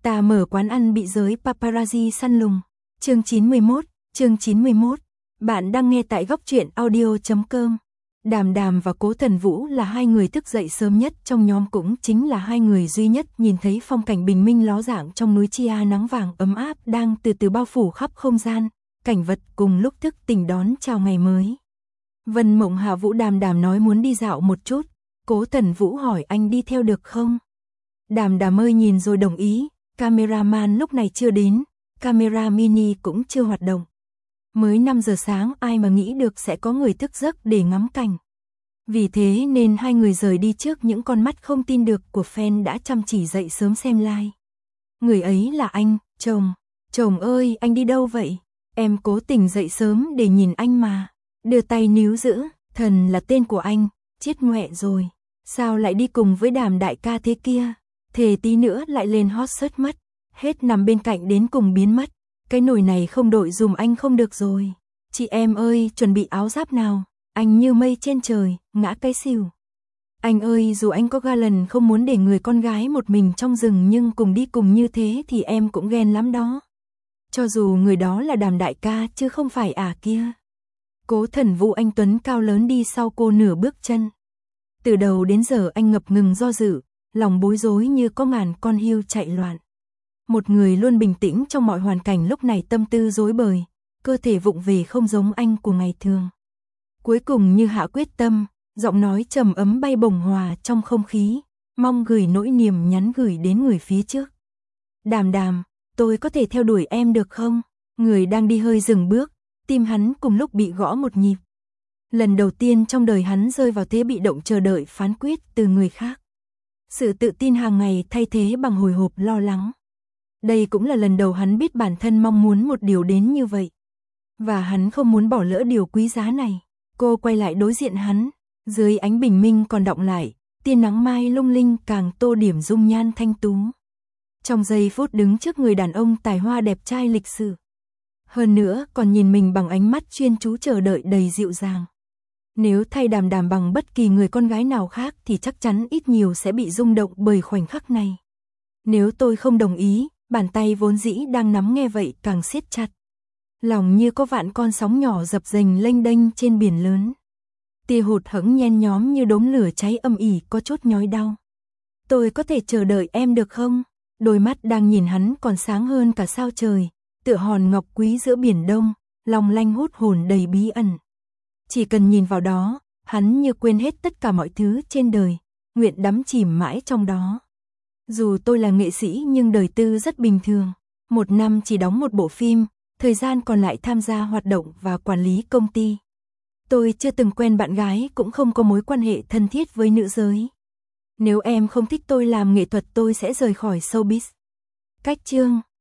Ta mở quán ăn bị giới paparazzi săn lùng. Chương 91. Bạn đang nghe tại goctruyện.audio.com. Đàm Đàm và Cố Thần Vũ là hai người thức dậy sớm nhất trong nhóm, cũng chính là hai người duy nhất nhìn thấy phong cảnh bình minh ló dạng trong núi Chia, nắng vàng ấm áp đang từ từ bao phủ khắp không gian, cảnh vật cùng lúc thức tỉnh đón chào ngày mới. Vân Mộng Hạ Vũ Đàm Đàm nói muốn đi dạo một chút, Cố Thần Vũ hỏi anh đi theo được không? Đàm Đàm ơi nhìn rồi đồng ý, cameraman lúc này chưa đến, camera mini cũng chưa hoạt động. Mới 5 giờ sáng ai mà nghĩ được sẽ có người thức giấc để ngắm cảnh. Vì thế nên hai người rời đi trước những con mắt không tin được của fan đã chăm chỉ dậy sớm xem live. Người ấy là anh, chồng. Chồng ơi, anh đi đâu vậy? Em cố tình dậy sớm để nhìn anh mà. Đưa tay níu giữ, Thần là tên của anh, chết ngoẹ rồi. Sao lại đi cùng với Đàm đại ca thế kia? Thề tí nữa lại lên hot search mất. Hết nằm bên cạnh đến cùng biến mất. Cái nồi này không đội dùm anh không được rồi. Chị em ơi, chuẩn bị áo giáp nào. Anh như mây trên trời, ngã cái xỉu. Anh ơi, dù anh có ga lần không muốn để người con gái một mình trong rừng, nhưng cùng đi cùng như thế thì em cũng ghen lắm đó. Cho dù người đó là Đàm đại ca chứ không phải kia. Cố Thần Vũ anh tuấn cao lớn đi sau cô nửa bước chân. Từ đầu đến giờ anh ngập ngừng do dự, lòng bối rối như có ngàn con hươu chạy loạn. Một người luôn bình tĩnh trong mọi hoàn cảnh lúc này tâm tư rối bời, cơ thể vụng về không giống anh của ngày thường. Cuối cùng như hạ quyết tâm, giọng nói trầm ấm bay bổng hòa trong không khí, mong gửi nỗi niềm nhắn gửi đến người phía trước. Đàm Đàm, tôi có thể theo đuổi em được không? Người đang đi hơi dừng bước, tim hắn cùng lúc bị gõ một nhịp. Lần đầu tiên trong đời hắn rơi vào thế bị động chờ đợi phán quyết từ người khác. Sự tự tin hàng ngày thay thế bằng hồi hộp lo lắng. Đây cũng là lần đầu hắn biết bản thân mong muốn một điều đến như vậy. Và hắn không muốn bỏ lỡ điều quý giá này. Cô quay lại đối diện hắn, dưới ánh bình minh còn đọng lại, tia nắng mai lung linh càng tô điểm dung nhan thanh tú. Trong giây phút đứng trước người đàn ông tài hoa đẹp trai lịch sự. Hơn nữa còn nhìn mình bằng ánh mắt chuyên chú chờ đợi đầy dịu dàng. Nếu thay Đàm Đàm bằng bất kỳ người con gái nào khác thì chắc chắn ít nhiều sẽ bị rung động bởi khoảnh khắc này. Nếu tôi không đồng ý, bàn tay vốn dĩ đang nắm nghe vậy càng siết chặt. Lòng như có vạn con sóng nhỏ dập dềnh lênh đênh trên biển lớn. Tia hụt hẫng nhen nhóm như đốm lửa cháy âm ỉ có chút nhói đau. Tôi có thể chờ đợi em được không? Đôi mắt đang nhìn hắn còn sáng hơn cả sao trời, tựa hòn ngọc quý giữa biển đông, long lanh hút hồn đầy bí ẩn. Chỉ cần nhìn vào đó, hắn như quên hết tất cả mọi thứ trên đời, nguyện đắm chìm mãi trong đó. Dù tôi là nghệ sĩ nhưng đời tư rất bình thường, một năm chỉ đóng một bộ phim, thời gian còn lại tham gia hoạt động và quản lý công ty. Tôi chưa từng quen bạn gái, cũng không có mối quan hệ thân thiết với nữ giới. Nếu em không thích tôi làm nghệ thuật tôi sẽ rời khỏi showbiz. Cách chương